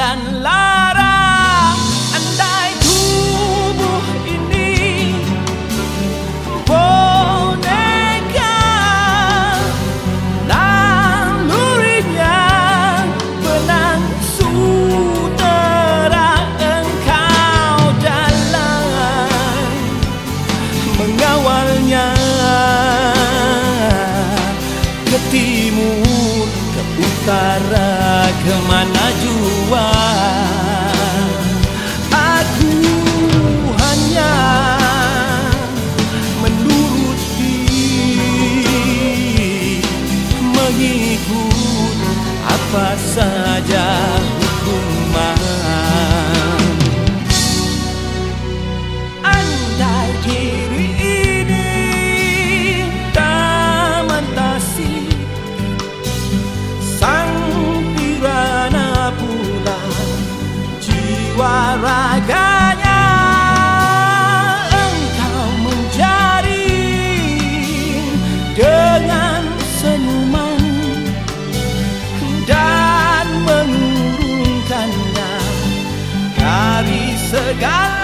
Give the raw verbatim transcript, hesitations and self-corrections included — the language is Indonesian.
dan lara. Andai tubuh ini boneka, nalurinya benang sutera, engkau jalan mengawalnya ke timur, ke utara, kemana jua. Aku hanya menuruti, mengikut apa saja hukuman. Andai diri ini taman tasik, sang pirana pula jiwa raganya. Engkau menjaring dengan senyuman dan mengurungkannya dari segala